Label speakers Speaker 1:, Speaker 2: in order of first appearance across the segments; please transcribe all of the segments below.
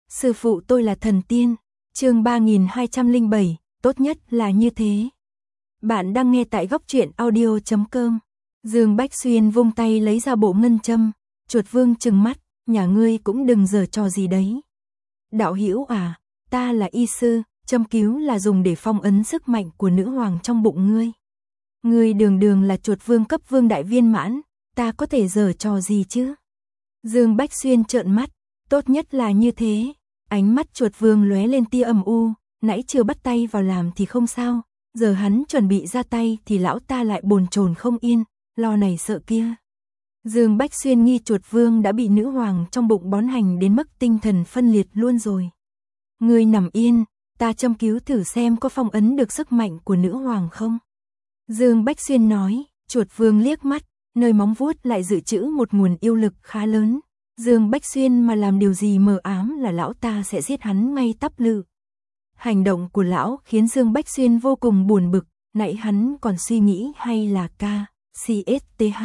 Speaker 1: Sư phụ tôi là thần tiên. Chương 3207, tốt nhất là như thế. Bạn đang nghe tại góc truyện audio.com. Dương Bách Xuyên vung tay lấy ra bộ ngân châm, Chuột Vương trừng mắt, nhà ngươi cũng đừng giở trò gì đấy. Đạo hữu à, ta là y sư, châm cứu là dùng để phong ấn sức mạnh của nữ hoàng trong bụng ngươi. Ngươi đường là Chuột Vương cấp vương đại viên mãn, ta có thể giở trò gì chứ? Dương Bách Xuyên trợn mắt, tốt nhất là như thế. Ánh mắt Chuột Vương lóe lên tia âm u, nãy chưa bắt tay vào làm thì không sao, giờ hắn chuẩn bị ra tay thì lão ta lại bồn chồn không yên, lo này sợ kia. Dương Bách Xuyên nghi Chuột Vương đã bị nữ hoàng trong bụng bón hành đến mức tinh thần phân liệt luôn rồi. Ngươi nằm yên, ta châm cứu thử xem có phong ấn được sức mạnh của nữ hoàng không. Dương Bách Xuyên nói. Chuột Vương liếc mắt, nơi móng vuốt lại dự trữ một nguồn yêu lực khá lớn. Dương Bách Xuyên mà làm điều gì mờ ám là lão ta sẽ giết hắn ngay tắp lự. Hành động của lão khiến Dương Bách Xuyên vô cùng buồn bực, nãy hắn còn suy nghĩ hay là CSTH.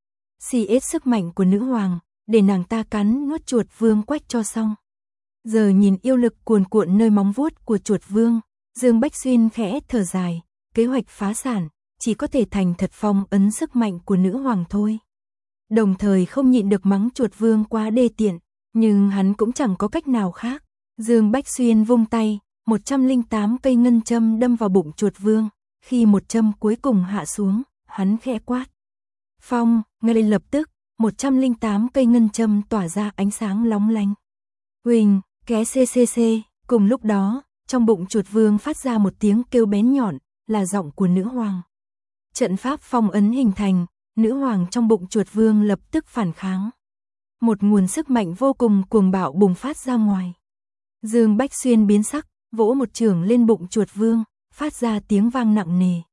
Speaker 1: CS sức mạnh của nữ hoàng, để nàng ta cắn nuốt Chuột Vương quách cho xong. Giờ nhìn yêu lực cuồn cuộn nơi móng vuốt của Chuột Vương, Dương Bách Xuyên khẽ thở dài, kế hoạch phá sản, chỉ có thể thành thật phong ấn sức mạnh của nữ hoàng thôi. Đồng thời không nhịn được mắng Chuột Vương quá đê tiện, nhưng hắn cũng chẳng có cách nào khác. Dương Bách Xuyên vung tay, 108 cây ngân châm đâm vào bụng Chuột Vương, khi một châm cuối cùng hạ xuống, hắn khẽ quát. Phong, ngay lập tức, 108 cây ngân châm tỏa ra ánh sáng lóng lánh. Huỳnh, ké CCC, cùng lúc đó, trong bụng Chuột Vương phát ra một tiếng kêu bén nhọn, là giọng của nữ hoàng. Trận pháp phong ấn hình thành, nữ hoàng trong bụng Chuột Vương lập tức phản kháng. Một nguồn sức mạnh vô cùng cuồng bạo bùng phát ra ngoài. Dương Bách Xuyên biến sắc, vỗ một chưởng lên bụng Chuột Vương, phát ra tiếng vang nặng nề.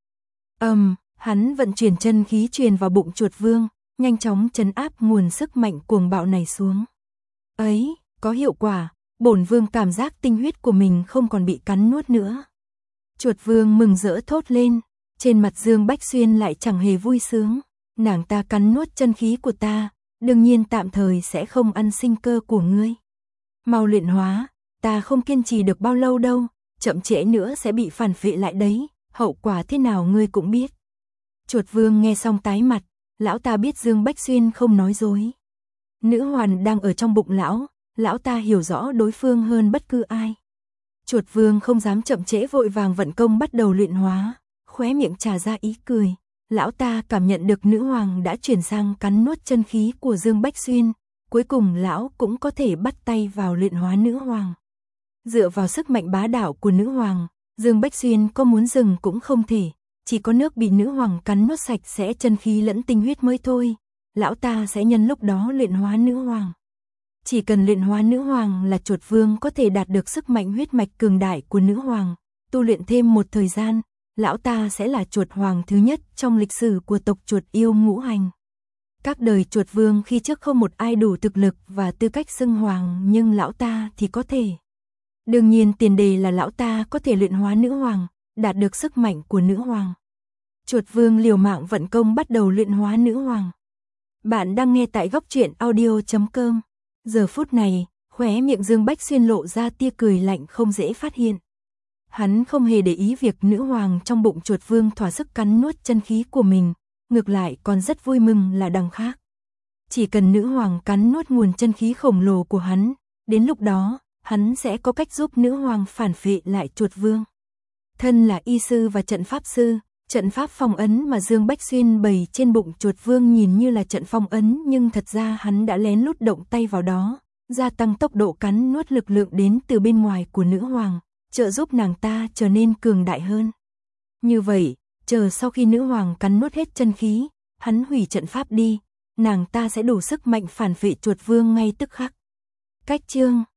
Speaker 1: Hắn vận chuyển chân khí truyền vào bụng Chuột Vương, nhanh chóng trấn áp nguồn sức mạnh cuồng bạo này xuống. Ấy, có hiệu quả, bổn vương cảm giác tinh huyết của mình không còn bị cắn nuốt nữa. Chuột Vương mừng rỡ thốt lên, trên mặt Dương Bách Xuyên lại chẳng hề vui sướng. Nàng ta cắn nuốt chân khí của ta, đương nhiên tạm thời sẽ không ăn sinh cơ của ngươi. Mau luyện hóa, ta không kiên trì được bao lâu đâu, chậm trễ nữa sẽ bị phản phệ lại đấy, hậu quả thế nào ngươi cũng biết. Chuột Vương nghe xong tái mặt, lão ta biết Dương Bách Xuyên không nói dối. Nữ hoàn đang ở trong bụng lão ta hiểu rõ đối phương hơn bất cứ ai. Chuột Vương không dám chậm trễ vội vàng vận công bắt đầu luyện hóa, khóe miệng trà ra ý cười. Lão ta cảm nhận được nữ hoàng đã chuyển sang cắn nuốt chân khí của Dương Bách Xuyên, cuối cùng lão cũng có thể bắt tay vào luyện hóa nữ hoàng. Dựa vào sức mạnh bá đạo của nữ hoàng, Dương Bách Xuyên có muốn dừng cũng không thể, chỉ có nước bị nữ hoàng cắn nuốt sạch sẽ chân khí lẫn tinh huyết mới thôi. Lão ta sẽ nhân lúc đó luyện hóa nữ hoàng. Chỉ cần luyện hóa nữ hoàng là Chuột Vương có thể đạt được sức mạnh huyết mạch cường đại của nữ hoàng, tu luyện thêm một thời gian, lão ta sẽ là chuột hoàng thứ nhất trong lịch sử của tộc chuột yêu ngũ hành. Các đời Chuột Vương khi trước không một ai đủ thực lực và tư cách xưng hoàng, nhưng lão ta thì có thể. Đương nhiên tiền đề là lão ta có thể luyện hóa nữ hoàng, đạt được sức mạnh của nữ hoàng. Chuột Vương liều mạng vận công bắt đầu luyện hóa nữ hoàng. Bạn đang nghe tại góc truyện audio.com. Giờ phút này, khóe miệng Dương Bách Xuyên lộ ra tia cười lạnh không dễ phát hiện. Hắn không hề để ý việc nữ hoàng trong bụng Chuột Vương thỏa sức cắn nuốt chân khí của mình, ngược lại còn rất vui mừng là đằng khác. Chỉ cần nữ hoàng cắn nuốt nguồn chân khí khổng lồ của hắn, đến lúc đó, hắn sẽ có cách giúp nữ hoàng phản phệ lại Chuột Vương. Thân là y sư và trận pháp sư, trận pháp phong ấn mà Dương Bách Xuyên bày trên bụng Chuột Vương nhìn như là trận phong ấn, nhưng thật ra hắn đã lén lút động tay vào đó, gia tăng tốc độ cắn nuốt lực lượng đến từ bên ngoài của nữ hoàng, trợ giúp nàng ta trở nên cường đại hơn. Như vậy, chờ sau khi nữ hoàng cắn nuốt hết chân khí, hắn hủy trận pháp đi, nàng ta sẽ đủ sức mạnh phản phệ Chuột Vương ngay tức khắc. Cách chương